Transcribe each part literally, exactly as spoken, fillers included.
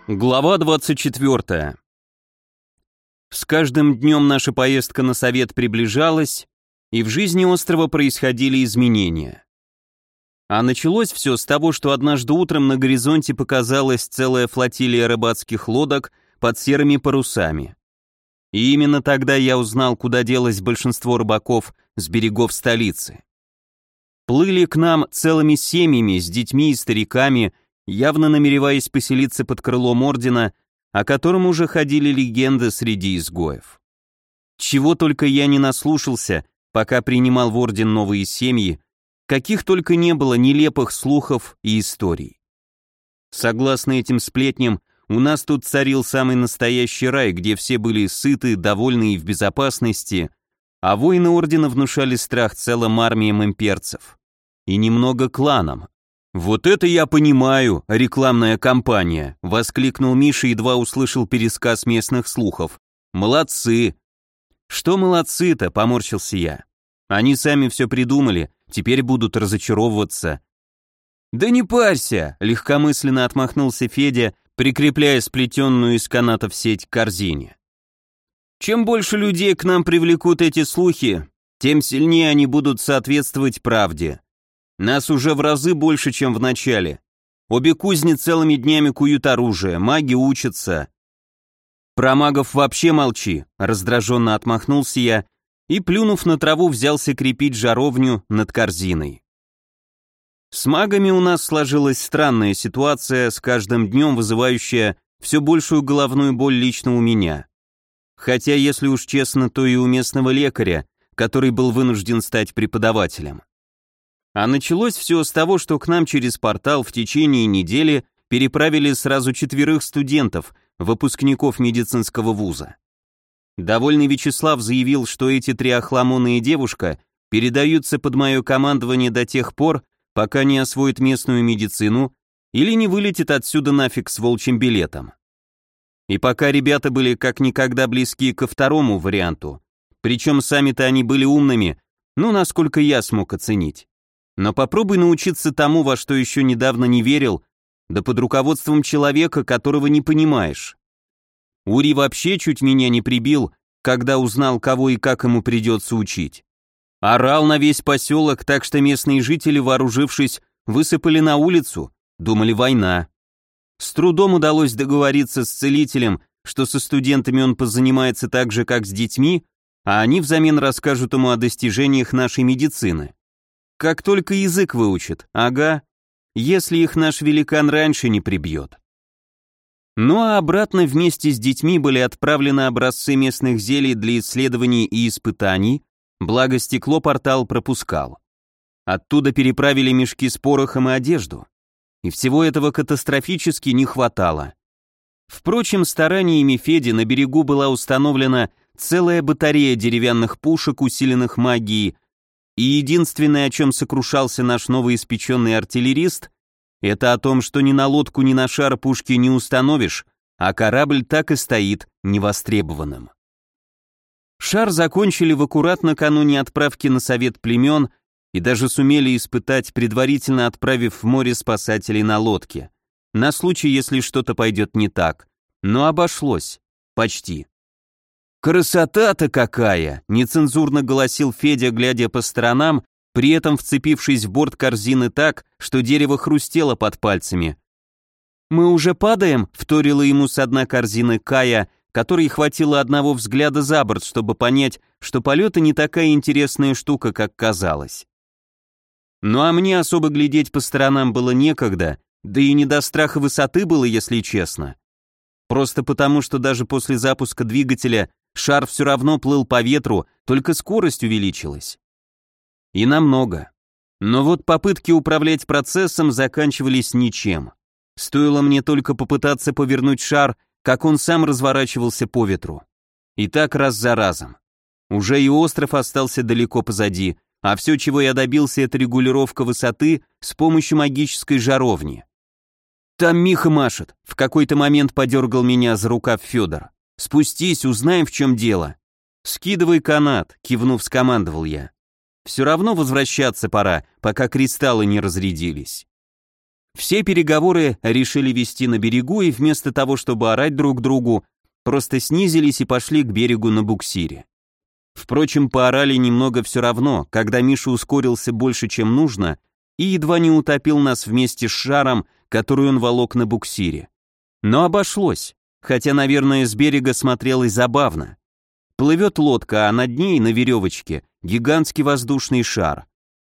Глава двадцать четвёртая. С каждым днем наша поездка на совет приближалась, и в жизни острова происходили изменения. А началось все с того, что однажды утром на горизонте показалась целая флотилия рыбацких лодок под серыми парусами. И именно тогда я узнал, куда делось большинство рыбаков с берегов столицы. Плыли к нам целыми семьями, с детьми и стариками, явно намереваясь поселиться под крылом ордена, о котором уже ходили легенды среди изгоев. Чего только я не наслушался, пока принимал в орден новые семьи, каких только не было нелепых слухов и историй. Согласно этим сплетням, у нас тут царил самый настоящий рай, где все были сыты, довольны и в безопасности, а воины ордена внушали страх целым армиям имперцев. И немного кланам. «Вот это я понимаю, рекламная кампания!» — воскликнул Миша, едва услышал пересказ местных слухов. «Молодцы!» «Что молодцы-то?» — поморщился я. «Они сами все придумали, теперь будут разочаровываться». «Да не парься!» — легкомысленно отмахнулся Федя, прикрепляя сплетенную из канатов сеть к корзине. «Чем больше людей к нам привлекут эти слухи, тем сильнее они будут соответствовать правде. Нас уже в разы больше, чем в начале. Обе кузни целыми днями куют оружие, маги учатся». «Про магов вообще молчи», — раздраженно отмахнулся я и, плюнув на траву, взялся крепить жаровню над корзиной. С магами у нас сложилась странная ситуация, с каждым днем вызывающая все большую головную боль лично у меня. Хотя, если уж честно, то и у местного лекаря, который был вынужден стать преподавателем. А началось все с того, что к нам через портал в течение недели переправили сразу четверых студентов, выпускников медицинского вуза. Довольный Вячеслав заявил, что эти три охламоны и девушка передаются под мое командование до тех пор, пока не освоит местную медицину или не вылетит отсюда нафиг с волчьим билетом. И пока ребята были как никогда близки ко второму варианту, причем сами-то они были умными, ну, насколько я смог оценить. Но попробуй научиться тому, во что еще недавно не верил, да под руководством человека, которого не понимаешь. Ури вообще чуть меня не прибил, когда узнал, кого и как ему придется учить. Орал на весь поселок, так что местные жители, вооружившись, высыпали на улицу, думали война. С трудом удалось договориться с целителем, что со студентами он позанимается так же, как с детьми, а они взамен расскажут ему о достижениях нашей медицины. Как только язык выучат, ага, если их наш великан раньше не прибьет. Ну а обратно вместе с детьми были отправлены образцы местных зелий для исследований и испытаний, благо стекло-портал пропускал. Оттуда переправили мешки с порохом и одежду. И всего этого катастрофически не хватало. Впрочем, стараниями Феди на берегу была установлена целая батарея деревянных пушек, усиленных магией, и единственное, о чем сокрушался наш новоиспеченный артиллерист, это о том, что ни на лодку, ни на шар пушки не установишь, а корабль так и стоит невостребованным. Шар закончили в аккурат накануне отправки на совет племен и даже сумели испытать, предварительно отправив в море спасателей на лодке, на случай, если что-то пойдет не так, но обошлось, почти. «Красота-то какая!» — нецензурно голосил Федя, глядя по сторонам, при этом вцепившись в борт корзины так, что дерево хрустело под пальцами. «Мы уже падаем?» — вторила ему с дна корзины Кая, которой хватило одного взгляда за борт, чтобы понять, что полеты не такая интересная штука, как казалось. Ну а мне особо глядеть по сторонам было некогда, да и не до страха высоты было, если честно. Просто потому, что даже после запуска двигателя шар все равно плыл по ветру, только скорость увеличилась. И намного. Но вот попытки управлять процессом заканчивались ничем. Стоило мне только попытаться повернуть шар, как он сам разворачивался по ветру. И так раз за разом. Уже и остров остался далеко позади, а все, чего я добился, это регулировка высоты с помощью магической жаровни. «Там Миха машет», — в какой-то момент подергал меня за рукав Федор. «Спустись, узнаем, в чем дело». «Скидывай канат», — кивнув, скомандовал я. «Все равно возвращаться пора, пока кристаллы не разрядились». Все переговоры решили вести на берегу, и вместо того, чтобы орать друг другу, просто снизились и пошли к берегу на буксире. Впрочем, поорали немного все равно, когда Миша ускорился больше, чем нужно, и едва не утопил нас вместе с шаром, который он волок на буксире. Но обошлось, хотя, наверное, с берега смотрелось забавно. Плывет лодка, а над ней, на веревочке, гигантский воздушный шар.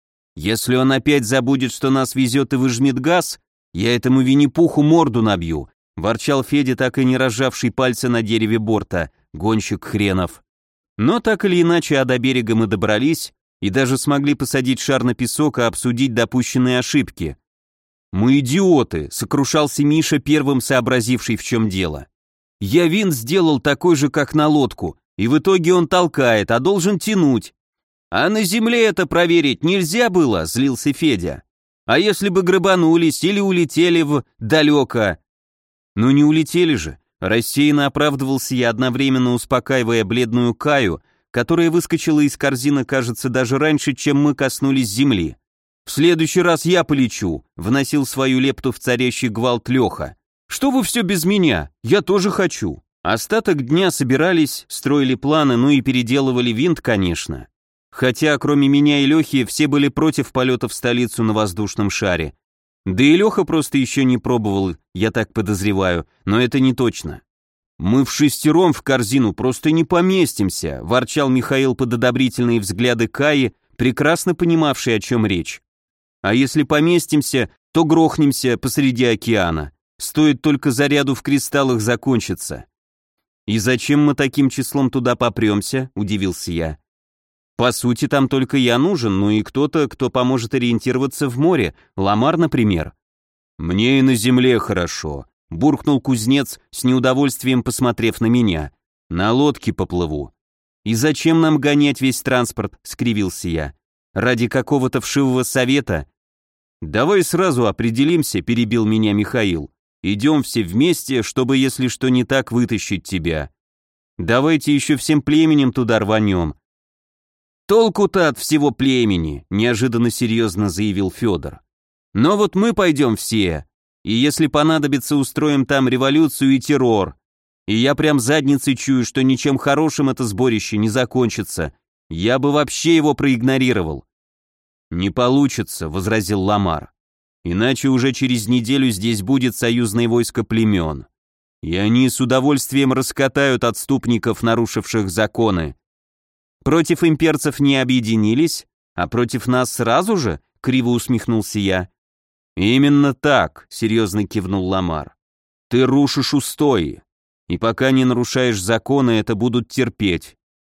Если он опять забудет, что нас везет и выжмет газ, я этому Винни-Пуху морду набью, ворчал Федя, так и не разжавший пальцы на дереве борта, гонщик хренов. Но так или иначе, а до берега мы добрались и даже смогли посадить шар на песок и обсудить допущенные ошибки. «Мы идиоты», — сокрушался Миша, первым сообразивший, в чем дело. «Я винт сделал такой же, как на лодку, и в итоге он толкает, а должен тянуть. А на земле это проверить нельзя было», — злился Федя. «А если бы грабанулись или улетели в далеко?» «Ну не улетели же», — рассеянно оправдывался я, одновременно успокаивая бледную Каю, которая выскочила из корзины, кажется, даже раньше, чем мы коснулись земли. «В следующий раз я полечу», — вносил свою лепту в царящий гвалт Леха. «Что вы все без меня? Я тоже хочу». Остаток дня собирались, строили планы, ну и переделывали винт, конечно. Хотя, кроме меня и Лехи, все были против полета в столицу на воздушном шаре. Да и Леха просто еще не пробовал, я так подозреваю, но это не точно. «Мы в шестером в корзину просто не поместимся», ворчал Михаил под одобрительные взгляды Каи, прекрасно понимавший, о чем речь. «А если поместимся, то грохнемся посреди океана. Стоит только заряду в кристаллах закончиться». «И зачем мы таким числом туда попремся?» – удивился я. «По сути, там только я нужен, ну и кто-то, кто поможет ориентироваться в море, Ламар, например». «Мне и на земле хорошо», – буркнул кузнец, с неудовольствием посмотрев на меня. «На лодке поплыву». «И зачем нам гонять весь транспорт?» – скривился я. «Ради какого-то вшивого совета?» «Давай сразу определимся», – перебил меня Михаил. «Идем все вместе, чтобы, если что не так, вытащить тебя. Давайте еще всем племенем туда рванем». «Толку-то от всего племени», – неожиданно серьезно заявил Федор. «Но вот мы пойдем все, и если понадобится, устроим там революцию и террор. И я прям задницей чую, что ничем хорошим это сборище не закончится. Я бы вообще его проигнорировал». «Не получится», — возразил Ламар. «Иначе уже через неделю здесь будет союзное войско племен. И они с удовольствием раскатают отступников, нарушивших законы». «Против имперцев не объединились, а против нас сразу же?» — криво усмехнулся я. «Именно так», — серьезно кивнул Ламар. «Ты рушишь устои, и пока не нарушаешь законы, это будут терпеть.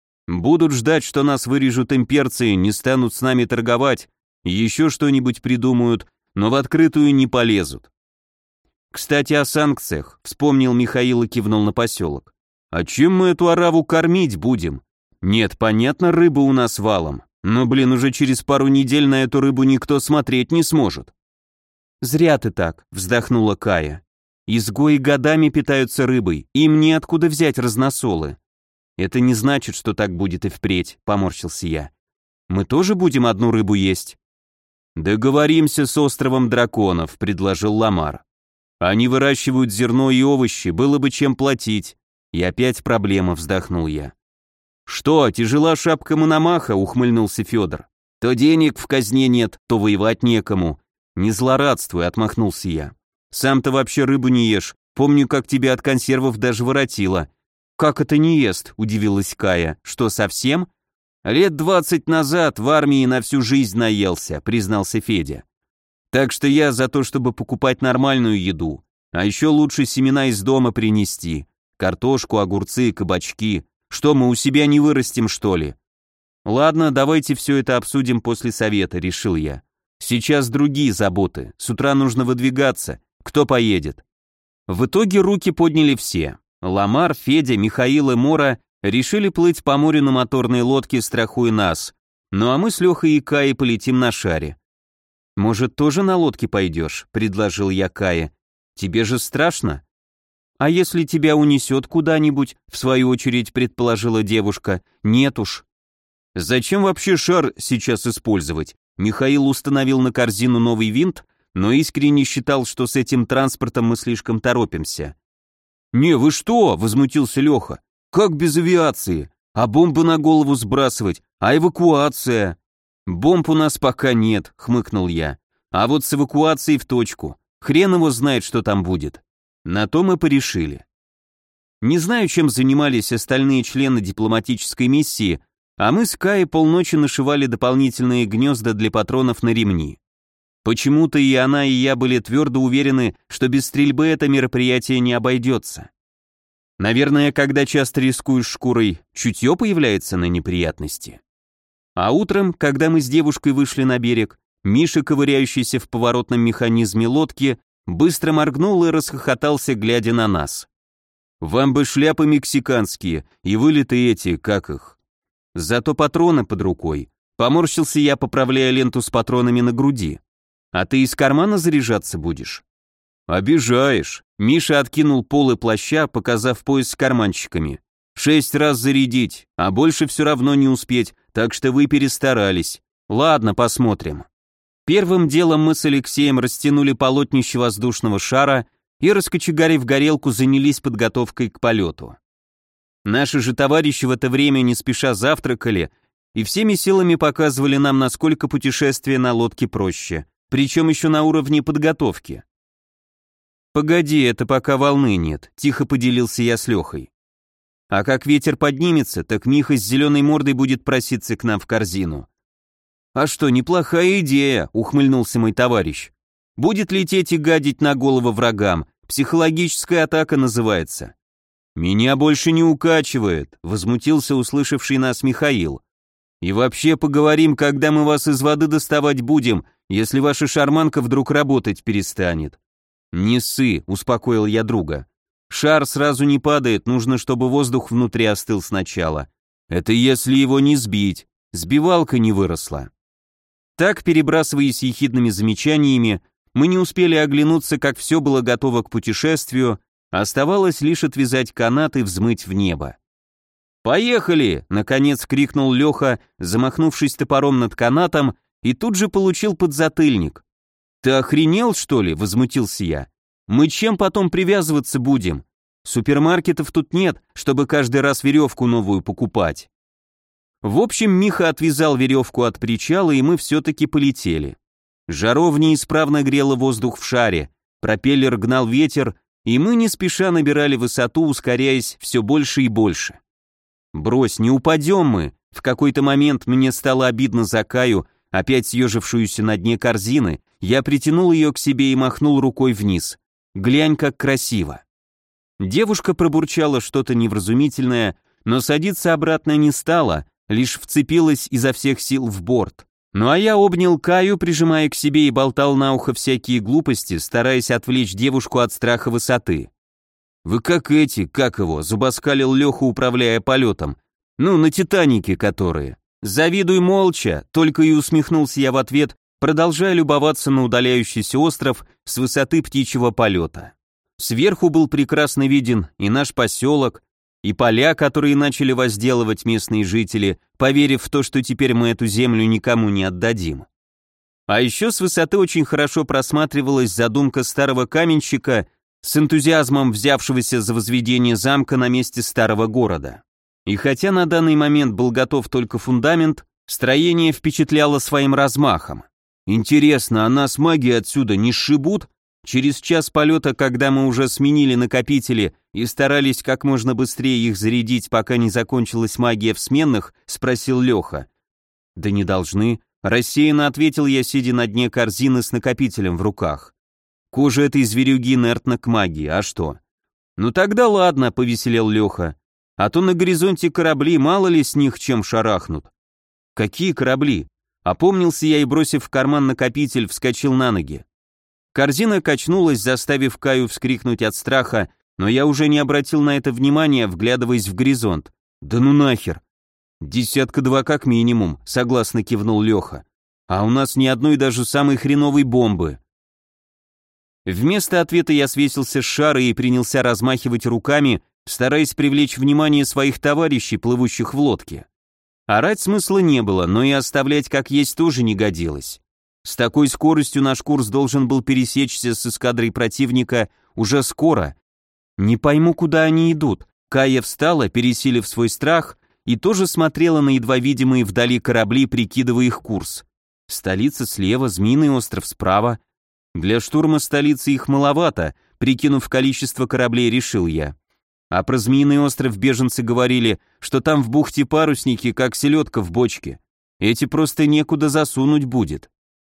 Будут ждать, что нас вырежут имперцы, не станут с нами торговать, еще что-нибудь придумают, но в открытую не полезут». «Кстати, о санкциях», — вспомнил Михаил и кивнул на поселок. «А чем мы эту ораву кормить будем? Нет, понятно, рыба у нас валом, но, блин, уже через пару недель на эту рыбу никто смотреть не сможет». «Зря ты так», — вздохнула Кая. «Изгои годами питаются рыбой, им неоткуда взять разносолы». «Это не значит, что так будет и впредь», — поморщился я. «Мы тоже будем одну рыбу есть?» «Договоримся с островом драконов», — предложил Ламар. «Они выращивают зерно и овощи, было бы чем платить». И опять проблема, вздохнул я. «Что, тяжела шапка Мономаха?» — ухмыльнулся Федор. «То денег в казне нет, то воевать некому». «Не злорадствуй», — отмахнулся я. «Сам-то вообще рыбу не ешь, помню, как тебя от консервов даже воротило». «Как это не ест?» — удивилась Кая. «Что, совсем?» «Лет двадцать назад в армии на всю жизнь наелся», — признался Федя. «Так что я за то, чтобы покупать нормальную еду, а еще лучше семена из дома принести. Картошку, огурцы, кабачки. Что, мы у себя не вырастим, что ли?» «Ладно, давайте все это обсудим после совета», — решил я. «Сейчас другие заботы, с утра нужно выдвигаться. Кто поедет?» В итоге руки подняли все. Ламар, Федя, Михаил и Мора решили плыть по морю на моторной лодке, страхуя нас. Ну а мы с Лехой и Каей полетим на шаре. «Может, тоже на лодке пойдешь?» — предложил я Кае. «Тебе же страшно?» «А если тебя унесет куда-нибудь?» — в свою очередь предположила девушка. «Нет уж». «Зачем вообще шар сейчас использовать?» Михаил установил на корзину новый винт, но искренне считал, что с этим транспортом мы слишком торопимся. «Не, вы что?» — возмутился Леха. «Как без авиации? А бомбы на голову сбрасывать? А эвакуация?» «Бомб у нас пока нет», — хмыкнул я. «А вот с эвакуацией в точку. Хрен его знает, что там будет». На то мы порешили. Не знаю, чем занимались остальные члены дипломатической миссии, а мы с Каей полночи нашивали дополнительные гнезда для патронов на ремни. Почему-то и она, и я были твердо уверены, что без стрельбы это мероприятие не обойдется. Наверное, когда часто рискуешь шкурой, чутье появляется на неприятности. А утром, когда мы с девушкой вышли на берег, Миша, ковыряющийся в поворотном механизме лодки, быстро моргнул и расхохотался, глядя на нас. «Вам бы шляпы мексиканские и вылеты эти, как их. Зато патроны под рукой». Поморщился я, поправляя ленту с патронами на груди. «А ты из кармана заряжаться будешь?» «Обижаешь». Миша откинул полы плаща, показав пояс с карманчиками. «Шесть раз зарядить, а больше все равно не успеть, так что вы перестарались. Ладно, посмотрим». Первым делом мы с Алексеем растянули полотнище воздушного шара и, раскочегарив горелку, занялись подготовкой к полету. Наши же товарищи в это время не спеша завтракали и всеми силами показывали нам, насколько путешествие на лодке проще, причем еще на уровне подготовки. «Погоди, это пока волны нет», — тихо поделился я с Лехой. «А как ветер поднимется, так Миха с зеленой мордой будет проситься к нам в корзину». «А что, неплохая идея», — ухмыльнулся мой товарищ. «Будет лететь и гадить на голову врагам, психологическая атака называется». «Меня больше не укачивает», — возмутился услышавший нас Михаил. «И вообще поговорим, когда мы вас из воды доставать будем, если ваша шарманка вдруг работать перестанет». «Не ссы», — успокоил я друга. «Шар сразу не падает, нужно, чтобы воздух внутри остыл сначала. Это если его не сбить, сбивалка не выросла». Так, перебрасываясь ехидными замечаниями, мы не успели оглянуться, как все было готово к путешествию, оставалось лишь отвязать канат и взмыть в небо. «Поехали!» — наконец крикнул Леха, замахнувшись топором над канатом, и тут же получил подзатыльник. «Ты охренел, что ли?» — возмутился я. «Мы чем потом привязываться будем? Супермаркетов тут нет, чтобы каждый раз веревку новую покупать». В общем, Миха отвязал веревку от причала, и мы все-таки полетели. Жаровня исправно грела воздух в шаре, пропеллер гнал ветер, и мы не спеша набирали высоту, ускоряясь все больше и больше. «Брось, не упадем мы!» В какой-то момент мне стало обидно за Каю, опять съежившуюся на дне корзины, я притянул ее к себе и махнул рукой вниз. «Глянь, как красиво!» Девушка пробурчала что-то невразумительное, но садиться обратно не стала, лишь вцепилась изо всех сил в борт. Ну а я обнял Каю, прижимая к себе, и болтал на ухо всякие глупости, стараясь отвлечь девушку от страха высоты. «Вы как эти, как его?» — зубоскалил Леха, управляя полетом. «Ну, на Титанике которые». «Завидуй молча», — только и усмехнулся я в ответ, продолжая любоваться на удаляющийся остров с высоты птичьего полета. Сверху был прекрасно виден и наш поселок, и поля, которые начали возделывать местные жители, поверив в то, что теперь мы эту землю никому не отдадим. А еще с высоты очень хорошо просматривалась задумка старого каменщика, с энтузиазмом взявшегося за возведение замка на месте старого города. И хотя на данный момент был готов только фундамент, строение впечатляло своим размахом. Интересно, а нас маги отсюда не сшибут? Через час полета, когда мы уже сменили накопители и старались как можно быстрее их зарядить, пока не закончилась магия в сменных, спросил Леха. «Да не должны», — рассеянно ответил я, сидя на дне корзины с накопителем в руках. «Кожа этой зверюги инертна к магии, а что?» «Ну тогда ладно», — повеселел Леха. «А то на горизонте корабли, мало ли с них чем шарахнут». «Какие корабли?» Опомнился я и, бросив в карман накопитель, вскочил на ноги. Корзина качнулась, заставив Каю вскрикнуть от страха, но я уже не обратил на это внимания, вглядываясь в горизонт. «Да ну нахер!» «Десятка два как минимум», — согласно кивнул Леха. «А у нас ни одной даже самой хреновой бомбы». Вместо ответа я свесился с шара и принялся размахивать руками, стараясь привлечь внимание своих товарищей, плывущих в лодке. Орать смысла не было, но и оставлять как есть тоже не годилось. С такой скоростью наш курс должен был пересечься с эскадрой противника уже скоро. Не пойму, куда они идут. Кая встала, пересилив свой страх, и тоже смотрела на едва видимые вдали корабли, прикидывая их курс. Столица слева, Змеиный остров справа. Для штурма столицы их маловато, прикинув количество кораблей, решил я. А про Змеиный остров беженцы говорили, что там в бухте парусники, как селедка в бочке. Эти просто некуда засунуть будет.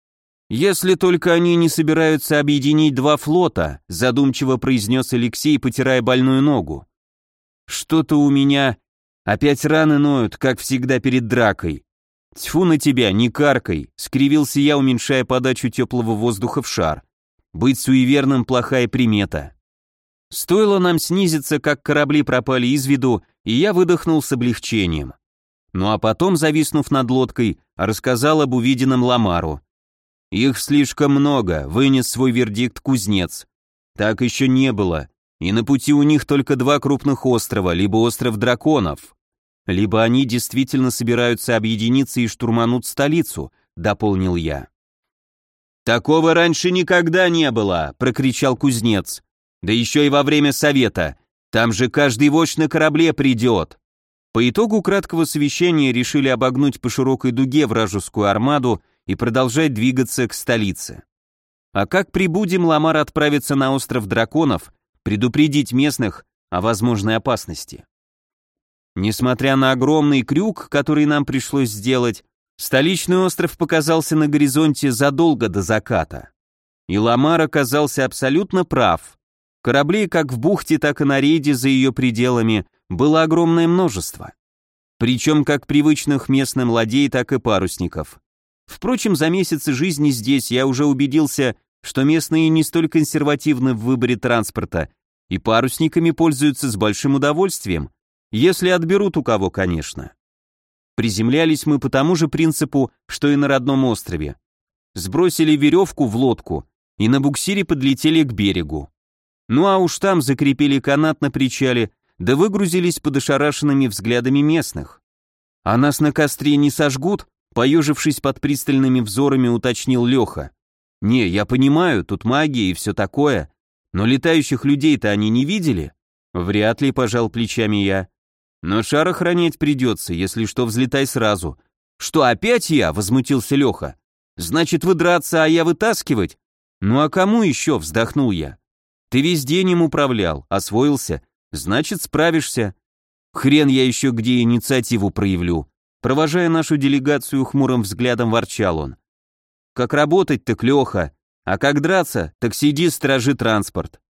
«Если только они не собираются объединить два флота», задумчиво произнес Алексей, потирая больную ногу. «Что-то у меня опять раны ноют, как всегда перед дракой. Тьфу на тебя, не каркай», скривился я, уменьшая подачу теплого воздуха в шар. «Быть суеверным — плохая примета». Стоило нам снизиться, как корабли пропали из виду, и я выдохнул с облегчением. Ну а потом, зависнув над лодкой, рассказал об увиденном Ламару. «Их слишком много», — вынес свой вердикт кузнец. «Так еще не было, и на пути у них только два крупных острова, либо остров драконов, либо они действительно собираются объединиться и штурманут столицу», — дополнил я. «Такого раньше никогда не было», — прокричал кузнец. «Да еще и во время совета. Там же каждый вождь на корабле придет». По итогу краткого совещания решили обогнуть по широкой дуге вражескую армаду и продолжать двигаться к столице. А как прибудем, Ламар отправится на остров драконов, предупредить местных о возможной опасности. Несмотря на огромный крюк, который нам пришлось сделать, столичный остров показался на горизонте задолго до заката. И Ламар оказался абсолютно прав. Кораблей как в бухте, так и на рейде за ее пределами было огромное множество. Причем как привычных местным ладей, так и парусников. Впрочем, за месяцы жизни здесь я уже убедился, что местные не столь консервативны в выборе транспорта и парусниками пользуются с большим удовольствием, если отберут у кого, конечно. Приземлялись мы по тому же принципу, что и на родном острове. Сбросили веревку в лодку и на буксире подлетели к берегу. Ну а уж там закрепили канат на причале, да выгрузились под ошарашенными взглядами местных. «А нас на костре не сожгут?» Поежившись под пристальными взорами, уточнил Леха. «Не, я понимаю, тут магия и все такое, но летающих людей-то они не видели?» «Вряд ли», — пожал плечами я. «Но шар охранять придется, если что, взлетай сразу». «Что, опять я?» — возмутился Леха. «Значит, вы драться, а я вытаскивать?» «Ну а кому еще?» — вздохнул я. «Ты весь день им управлял, освоился, значит, справишься». «Хрен я еще где инициативу проявлю». Провожая нашу делегацию хмурым взглядом, ворчал он. «Как работать, так Леха, а как драться, так сиди, стражи транспорт».